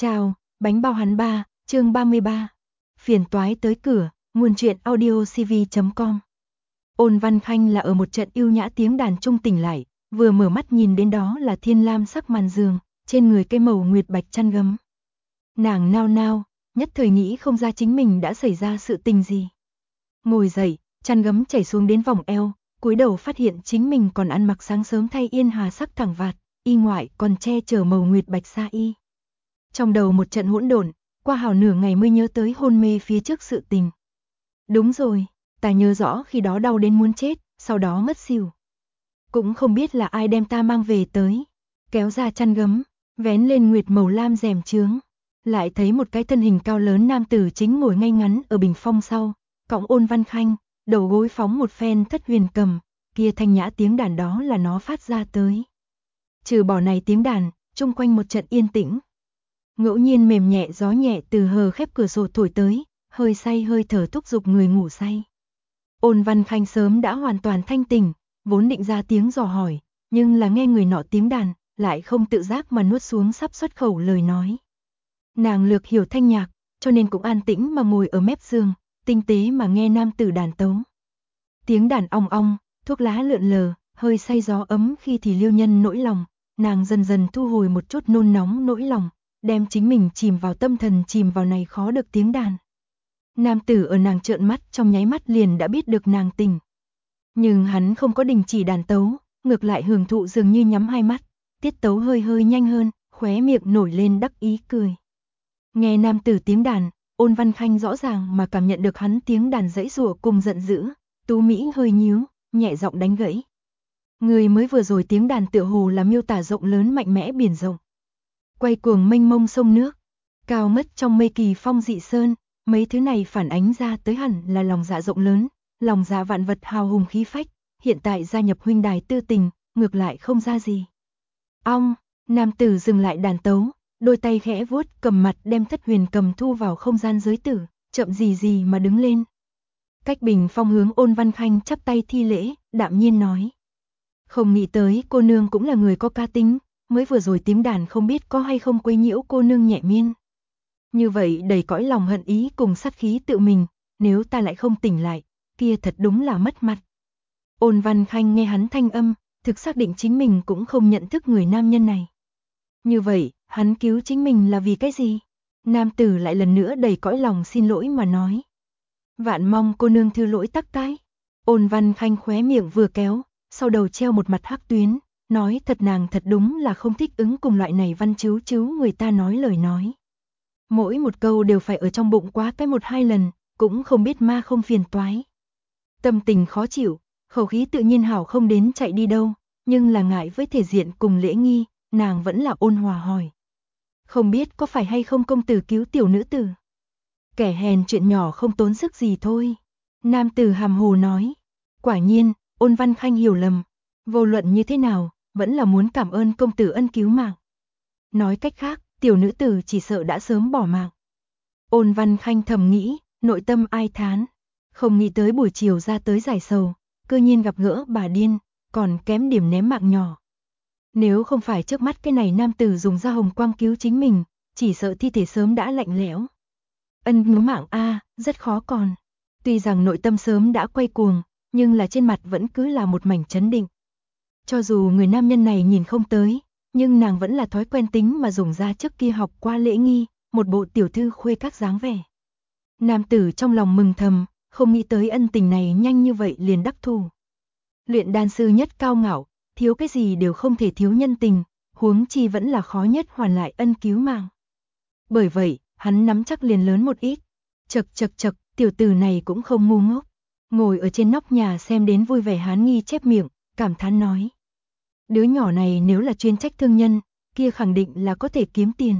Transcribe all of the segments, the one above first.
Chào, bánh bao hắn ba, chương 33. Phiền toái tới cửa, nguồn truyện audiocv.com. Ôn Văn Khanh là ở một trận yêu nhã tiếng đàn trung tỉnh lại, vừa mở mắt nhìn đến đó là thiên lam sắc màn giường, trên người cây màu nguyệt bạch chăn gấm. Nàng nao nao, nhất thời nghĩ không ra chính mình đã xảy ra sự tình gì. Ngồi dậy, chăn gấm chảy xuống đến vòng eo, cúi đầu phát hiện chính mình còn ăn mặc sáng sớm thay yên hà sắc thẳng vạt, y ngoại còn che chở màu nguyệt bạch sa y. Trong đầu một trận hỗn độn, qua hào nửa ngày mới nhớ tới hôn mê phía trước sự tình. Đúng rồi, ta nhớ rõ khi đó đau đến muốn chết, sau đó ngất xỉu. Cũng không biết là ai đem ta mang về tới. Kéo ra chăn gấm, vén lên nguyệt màu lam rèm chướng. Lại thấy một cái thân hình cao lớn nam tử chính ngồi ngay ngắn ở bình phong sau, cõng Ôn Văn Khanh, đầu gối phóng một phen thất huyền cầm, kia thanh nhã tiếng đàn đó là nó phát ra tới. Trừ bỏ này tiếng đàn, chung quanh một trận yên tĩnh. Ngẫu nhiên mềm nhẹ gió nhẹ từ hờ khép cửa sổ thổi tới, hơi say hơi thở thúc giục người ngủ say. Ôn Văn Khanh sớm đã hoàn toàn thanh tỉnh, vốn định ra tiếng dò hỏi, nhưng là nghe người nọ tiếng đàn, lại không tự giác mà nuốt xuống sắp xuất khẩu lời nói. Nàng lược hiểu thanh nhạc, cho nên cũng an tĩnh mà ngồi ở mép giường, tinh tế mà nghe nam tử đàn tấu. Tiếng đàn ong ong, thuốc lá lượn lờ, hơi say gió ấm khi thì liêu nhân nỗi lòng, nàng dần dần thu hồi một chút nôn nóng nỗi lòng, đem chính mình chìm vào tâm thần chìm vào này khó được tiếng đàn. Nam tử ở nàng trợn mắt trong nháy mắt liền đã biết được nàng tỉnh. Nhưng hắn không có đình chỉ đàn tấu, ngược lại hưởng thụ dường như nhắm hai mắt, tiết tấu hơi hơi nhanh hơn, khóe miệng nổi lên đắc ý cười. Nghe nam tử tiếng đàn, Ôn Văn Khanh rõ ràng mà cảm nhận được hắn tiếng đàn giãy giụa cùng giận dữ, tú mỹ hơi nhíu, nhẹ giọng đánh gãy. Người mới vừa rồi tiếng đàn tựa hồ là miêu tả rộng lớn mạnh mẽ biển rộng. Quay cuồng mênh mông sông nước, cao mất trong mây kỳ phong dị sơn, mấy thứ này phản ánh ra tới hẳn là lòng dạ rộng lớn, lòng dạ vạn vật hào hùng khí phách, hiện tại gia nhập huynh đài tư tình, ngược lại không ra gì. Ong, nam tử dừng lại đàn tấu, đôi tay khẽ vuốt cầm mặt đem thất huyền cầm thu vào không gian giới tử, chậm gì gì mà đứng lên. Cách bình phong hướng Ôn Văn Khanh chắp tay thi lễ, đạm nhiên nói. Không nghĩ tới cô nương cũng là người có ca tính, mới vừa rồi tiếng đàn không biết có hay không quấy nhiễu cô nương nhẹ miên. Như vậy đầy cõi lòng hận ý cùng sát khí tự mình, nếu ta lại không tỉnh lại, kia thật đúng là mất mặt. Ôn Văn Khanh nghe hắn thanh âm, thực xác định chính mình cũng không nhận thức người nam nhân này. Như vậy, hắn cứu chính mình là vì cái gì? Nam tử lại lần nữa đầy cõi lòng xin lỗi mà nói. Vạn mong cô nương thư lỗi tắc cái. Ôn Văn Khanh khóe miệng vừa kéo, sau đầu treo một mặt hắc tuyến, nói thật nàng thật đúng là không thích ứng cùng loại này văn chiếu chiếu người ta nói lời nói. Mỗi một câu đều phải ở trong bụng quá cái một hai lần, cũng không biết ma không phiền toái. Tâm tình khó chịu, khẩu khí tự nhiên hảo không đến chạy đi đâu, nhưng là ngại với thể diện cùng lễ nghi, nàng vẫn là ôn hòa hỏi. Không biết có phải hay không công tử cứu tiểu nữ tử? Kẻ hèn chuyện nhỏ không tốn sức gì thôi. Nam tử hàm hồ nói. Quả nhiên, Ôn Văn Khanh hiểu lầm. Vô luận như thế nào, vẫn là muốn cảm ơn công tử ân cứu mạng. Nói cách khác, tiểu nữ tử chỉ sợ đã sớm bỏ mạng. Ôn Văn Khanh thầm nghĩ, nội tâm ai thán. Không nghĩ tới buổi chiều ra tới giải sầu, cư nhiên gặp gỡ bà điên, còn kém điểm ném mạng nhỏ. Nếu không phải trước mắt cái này nam tử dùng da hồng quang cứu chính mình, chỉ sợ thi thể sớm đã lạnh lẽo. Ân cứu mạng a, rất khó còn. Tuy rằng nội tâm sớm đã quay cuồng, nhưng là trên mặt vẫn cứ là một mảnh chấn định. Cho dù người nam nhân này nhìn không tới, nhưng nàng vẫn là thói quen tính mà dùng ra trước kia học qua lễ nghi, một bộ tiểu thư khuê các dáng vẻ. Nam tử trong lòng mừng thầm, không nghĩ tới ân tình này nhanh như vậy liền đắc thủ. Luyện đan sư nhất cao ngạo, thiếu cái gì đều không thể thiếu nhân tình, huống chi vẫn là khó nhất hoàn lại ân cứu mạng. Bởi vậy, hắn nắm chắc liền lớn một ít. Chậc chậc chậc, tiểu tử này cũng không ngu ngốc. Ngồi ở trên nóc nhà xem đến vui vẻ Hán Nghi chép miệng, cảm thán nói. Đứa nhỏ này nếu là chuyên trách thương nhân, kia khẳng định là có thể kiếm tiền.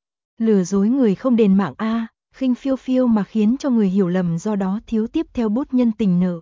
Lừa dối người không đền mạng a, khinh phiêu phiêu mà khiến cho người hiểu lầm do đó thiếu tiếp theo bút nhân tình nợ.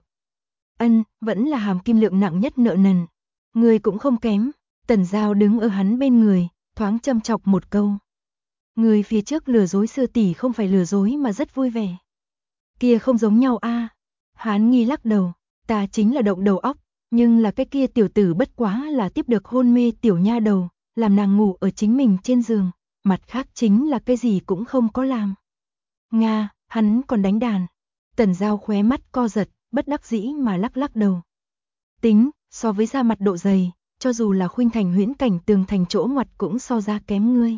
Ân, vẫn là hàm kim lượng nặng nhất nợ nần. Người cũng không kém. Tần Giao đứng ở hắn bên người, thoáng châm chọc một câu. Người phía trước lừa dối sư tỷ không phải lừa dối mà rất vui vẻ. Kia không giống nhau a. Hán Nghi lắc đầu, ta chính là động đầu óc, nhưng là cái kia tiểu tử bất quá là tiếp được hôn mê tiểu nha đầu, làm nàng ngủ ở chính mình trên giường, mặt khác chính là cái gì cũng không có làm. Nga, hắn còn đánh đàn. Tần Giao khóe mắt co giật, bất đắc dĩ mà lắc lắc đầu. Tính, so với da mặt độ dày, cho dù là khuynh thành huyễn cảnh tường thành chỗ ngoặt cũng so ra kém ngươi.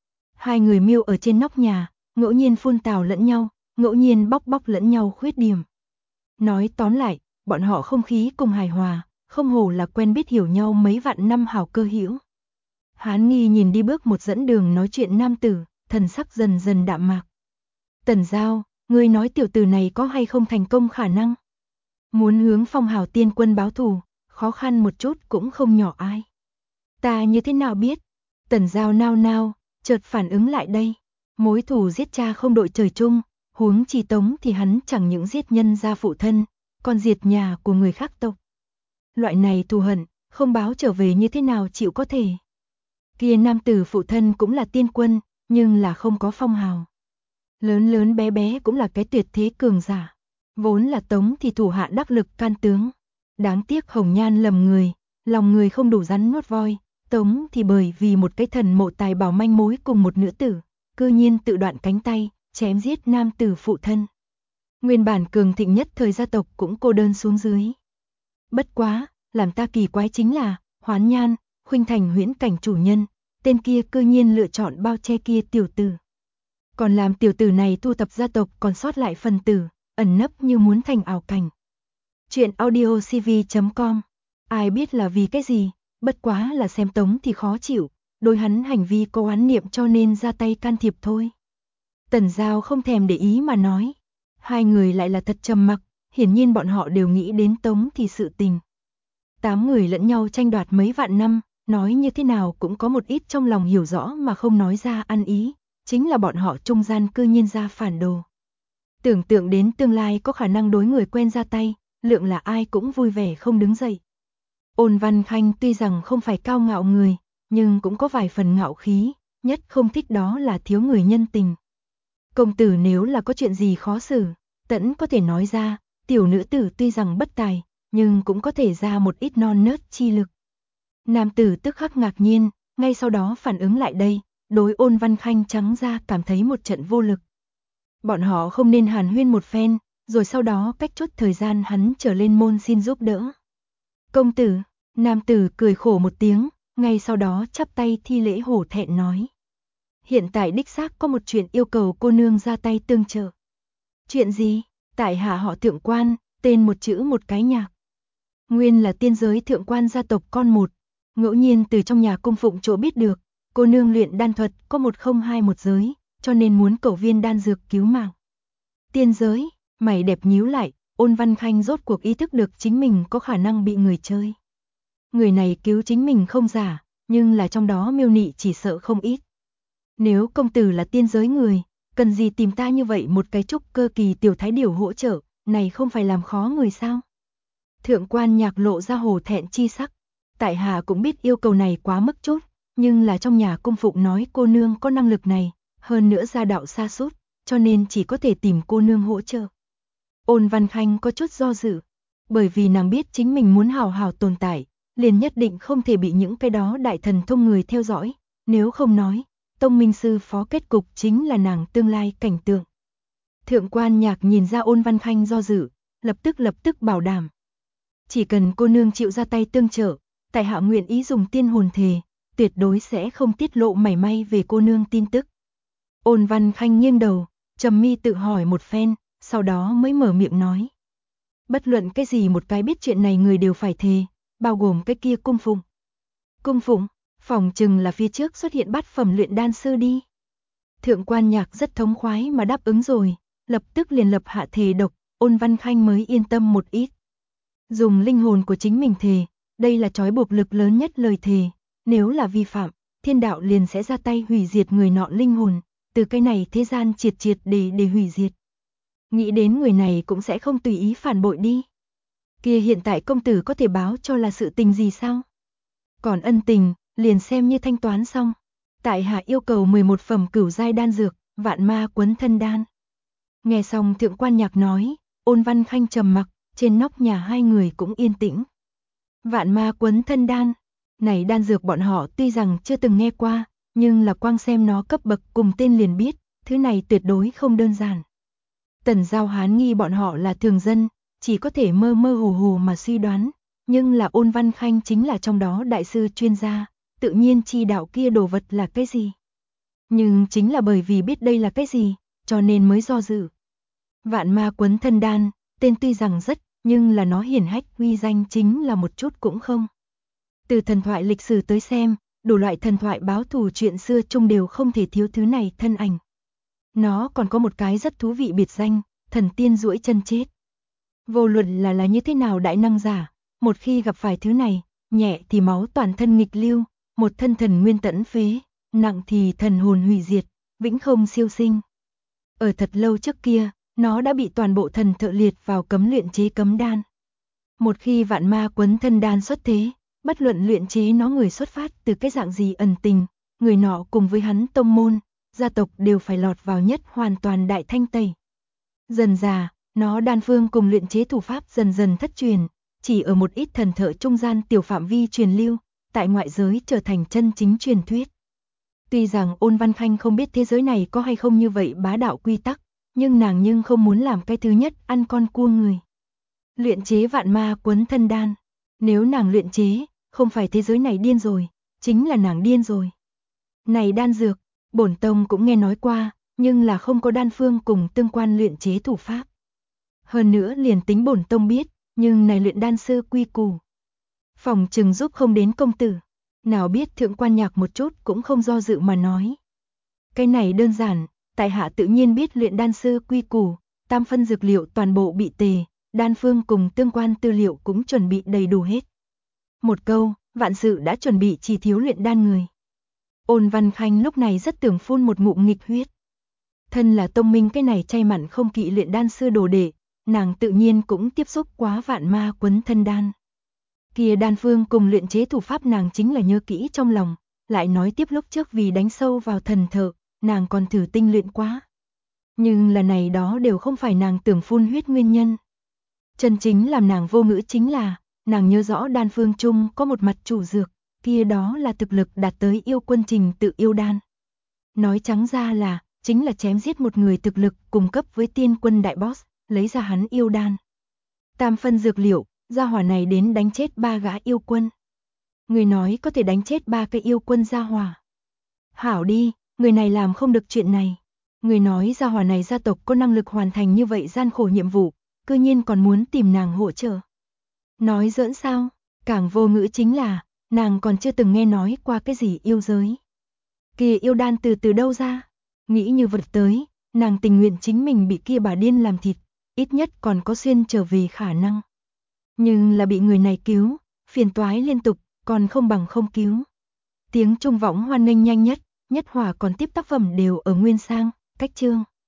Hai người miêu ở trên nóc nhà, ngẫu nhiên phun tào lẫn nhau, ngẫu nhiên bóc bóc lẫn nhau khuyết điểm. Nói tóm lại, bọn họ không khí cùng hài hòa, không hổ là quen biết hiểu nhau mấy vạn năm hảo cơ hữu. Hán Nghi nhìn đi bước một dẫn đường nói chuyện nam tử, thần sắc dần dần đạm mạc. Tần Giao, ngươi nói tiểu tử này có hay không thành công khả năng? Muốn hướng Phong Hào Tiên Quân báo thù, khó khăn một chút cũng không nhỏ ai. Ta như thế nào biết? Tần Giao nao nao, chợt phản ứng lại đây. Mối thù giết cha không đội trời chung, huống chi Tống thì hắn chẳng những giết nhân gia phụ thân, còn diệt nhà của người khác tộc. Loại này thù hận, không báo trở về như thế nào chịu có thể. Kia nam tử phụ thân cũng là tiên quân, nhưng là không có phong hào. Lớn lớn bé bé cũng là cái tuyệt thế cường giả. Vốn là Tống thì thủ hạ đắc lực can tướng. Đáng tiếc hồng nhan lầm người, lòng người không đủ rắn nuốt voi. Tống thì bởi vì một cái thần mộ tài bảo manh mối cùng một nữ tử, cư nhiên tự đoạn cánh tay, chém giết nam tử phụ thân. Nguyên bản cường thịnh nhất thời gia tộc cũng cô đơn xuống dưới. Bất quá, làm ta kỳ quái chính là, Hoán Nhan, khuynh thành huyễn cảnh chủ nhân, tên kia cư nhiên lựa chọn bao che kia tiểu tử. Còn làm tiểu tử này thu tập gia tộc còn sót lại phần tử, ẩn nấp như muốn thành ảo cảnh. Chuyện audiocv.com. Ai biết là vì cái gì, bất quá là xem Tống thì khó chịu, đối hắn hành vi có oán niệm cho nên ra tay can thiệp thôi. Tần Giao không thèm để ý mà nói. Hai người lại là thật trầm mặc, hiển nhiên bọn họ đều nghĩ đến Tống thì sự tình. 8 người lẫn nhau tranh đoạt mấy vạn năm, nói như thế nào cũng có một ít trong lòng hiểu rõ mà không nói ra ăn ý, chính là bọn họ trung gian cư nhiên ra phản đồ. Tưởng tượng đến tương lai có khả năng đối người quen ra tay, lượng là ai cũng vui vẻ không đứng dậy. Ôn Văn Khanh tuy rằng không phải cao ngạo người, nhưng cũng có vài phần ngạo khí, nhất không thích đó là thiếu người nhân tình. Công tử nếu là có chuyện gì khó xử, tẫn có thể nói ra, tiểu nữ tử tuy rằng bất tài, nhưng cũng có thể ra một ít non nớt chi lực. Nam tử tức khắc ngạc nhiên, ngay sau đó phản ứng lại đây, đối Ôn Văn Khanh trắng ra cảm thấy một trận vô lực. Bọn họ không nên hàn huyên một phen, rồi sau đó cách chút thời gian hắn trở lên môn xin giúp đỡ. Công tử, nam tử cười khổ một tiếng, ngay sau đó chắp tay thi lễ hổ thẹn nói. Hiện tại đích xác có một chuyện yêu cầu cô nương ra tay tương trợ. Chuyện gì? Tại hạ họ Thượng Quan, tên một chữ một cái nhạc. Nguyên là tiên giới thượng quan gia tộc con một, ngẫu nhiên từ trong nhà cung phụng chỗ biết được, cô nương luyện đan thuật có 1021 giới, cho nên muốn cầu viên đan dược cứu mạng. Tiên giới, mày đẹp nhíu lại, Ôn Văn Khanh rốt cuộc ý thức được chính mình có khả năng bị người chơi. Người này cứu chính mình không giả, nhưng là trong đó miêu nị chỉ sợ không ít. Nếu công tử là tiên giới người, cần gì tìm ta như vậy một cái trúc cơ kỳ tiểu thái điểu hỗ trợ, này không phải làm khó người sao? Thượng quan nhạc lộ ra hổ thẹn chi sắc, tại hạ cũng biết yêu cầu này quá mức chút, nhưng là trong nhà cung phụng nói cô nương có năng lực này, hơn nữa gia đạo xa sút, cho nên chỉ có thể tìm cô nương hỗ trợ. Ôn Văn Khanh có chút do dự, bởi vì nàng biết chính mình muốn hào hào tồn tại, liền nhất định không thể bị những cái đó đại thần thông người theo dõi, nếu không nói, tông minh sư phó kết cục chính là nàng tương lai cảnh tượng. Thượng quan nhạc nhìn ra Ôn Văn Khanh do dự, lập tức bảo đảm. Chỉ cần cô nương chịu ra tay tương trợ, tại hạ nguyện ý dùng tiên hồn thề, tuyệt đối sẽ không tiết lộ mảy may về cô nương tin tức. Ôn Văn Khanh nghiêng đầu, trầm mi tự hỏi một phen, sau đó mới mở miệng nói. Bất luận cái gì một cái biết chuyện này người đều phải thề, bao gồm cái kia cung phụng. Cung phụng, phòng chừng là phía trước xuất hiện bát phẩm luyện đan sư đi. Thượng quan nhạc rất thống khoái mà đáp ứng rồi, lập tức liền lập hạ thề độc, Ôn Văn Khanh mới yên tâm một ít. Dùng linh hồn của chính mình thề, đây là trói buộc lực lớn nhất lời thề, nếu là vi phạm, thiên đạo liền sẽ ra tay hủy diệt người nọ linh hồn, từ cái này thế gian triệt để hủy diệt. Nghĩ đến người này cũng sẽ không tùy ý phản bội đi. Kia hiện tại công tử có thể báo cho là sự tình gì sao? Còn ân tình, liền xem như thanh toán xong. Tại hạ yêu cầu 11 phẩm cửu giai đan dược, vạn ma quấn thân đan. Nghe xong thượng quan nhạc nói, Ôn Văn Khanh trầm mặc, trên nóc nhà hai người cũng yên tĩnh. Vạn ma quấn thân đan, này đan dược bọn họ tuy rằng chưa từng nghe qua, nhưng là quang xem nó cấp bậc cùng tên liền biết, thứ này tuyệt đối không đơn giản. Tần Giao Hán nghi bọn họ là thường dân, chỉ có thể mơ mơ hồ hồ mà suy đoán, nhưng là Ôn Văn Khanh chính là trong đó đại sư chuyên gia, tự nhiên chi đạo kia đồ vật là cái gì. Nhưng chính là bởi vì biết đây là cái gì, cho nên mới do dự. Vạn Ma Quấn Thân Đan, tên tuy rằng rất, nhưng là nó hiển hách uy danh chính là một chút cũng không. Từ thần thoại lịch sử tới xem, đủ loại thần thoại báo thù chuyện xưa chung đều không thể thiếu thứ này thân ảnh. Nó còn có một cái rất thú vị biệt danh, thần tiên duỗi chân chết. Vô luận là như thế nào đại năng giả, một khi gặp phải thứ này, nhẹ thì máu toàn thân nghịch lưu, một thân thần nguyên tẫn phế, nặng thì thần hồn hủy diệt, vĩnh không siêu sinh. Ở thật lâu trước kia, nó đã bị toàn bộ thần thợ liệt vào cấm luyện chế cấm đan. Một khi Vạn Ma Quấn Thân Đan xuất thế, bất luận luyện chế nó người xuất phát từ cái dạng gì ẩn tình, người nọ cùng với hắn tông môn, gia tộc đều phải lọt vào nhất hoàn toàn đại thanh tẩy. Dần dà, nó đan phương cùng luyện chế thủ pháp dần dần thất truyền, chỉ ở một ít thần thợ trung gian tiểu phạm vi truyền lưu, tại ngoại giới trở thành chân chính truyền thuyết. Tuy rằng Ôn Văn Khanh không biết thế giới này có hay không như vậy bá đạo quy tắc, nhưng nàng không muốn làm cái thứ nhất ăn con cua người. Luyện chế Vạn Ma Quấn Thân Đan, nếu nàng luyện chế, không phải thế giới này điên rồi, chính là nàng điên rồi. Này đan dược, bổn tông cũng nghe nói qua, nhưng là không có đan phương cùng tương quan luyện chế thủ pháp. Hơn nữa liền tính bổn tông biết, nhưng này luyện đan sư quy củ. Phòng chừng giúp không đến công tử. Nào biết thượng quan Nhạc một chút cũng không do dự mà nói. Cái này đơn giản, tại hạ tự nhiên biết luyện đan sư quy củ, tam phân dược liệu toàn bộ bị tề, đan phương cùng tương quan tư liệu cũng chuẩn bị đầy đủ hết. Một câu, vạn sự đã chuẩn bị chỉ thiếu luyện đan người. Ôn Văn Khanh lúc này rất tưởng phun một ngụm nghịch huyết. Thân là tông minh cái này chay mặn không kỵ luyện đan sư đồ đệ, nàng tự nhiên cũng tiếp xúc quá Vạn Ma Quấn Thân Đan. Kia đan phương cùng luyện chế thủ pháp nàng chính là nhớ kỹ trong lòng, lại nói tiếp lúc trước vì đánh sâu vào thần thợ, nàng còn thử tinh luyện quá. Nhưng là này đó đều không phải nàng tưởng phun huyết nguyên nhân. Chân chính làm nàng vô ngữ chính là, nàng nhớ rõ đan phương chung có một mặt chủ dược, kia đó là thực lực đạt tới yêu quân trình tự yêu đan. Nói trắng ra là, chính là chém giết một người thực lực cùng cấp với tiên quân đại boss, lấy ra hắn yêu đan. Tam phân dược liệu, gia hỏa này đến đánh chết 3 gã yêu quân. Người nói có thể đánh chết 3 cái yêu quân gia hỏa. Hảo đi, người này làm không được chuyện này. Người nói gia hỏa này gia tộc có năng lực hoàn thành như vậy gian khổ nhiệm vụ, cư nhiên còn muốn tìm nàng hỗ trợ. Nói giỡn sao, càng vô ngữ chính là, nàng còn chưa từng nghe nói qua cái gì yêu giới. Kia yêu đan từ đâu ra? Nghĩ như vật tới, nàng tình nguyện chính mình bị kia bà điên làm thịt, ít nhất còn có xuyên trở về khả năng. Nhưng là bị người này cứu, phiền toái liên tục, còn không bằng không cứu. Tiếng trung võng hoan nghênh nhanh nhất, nhất hỏa còn tiếp tác phẩm đều ở nguyên sang, cách chương.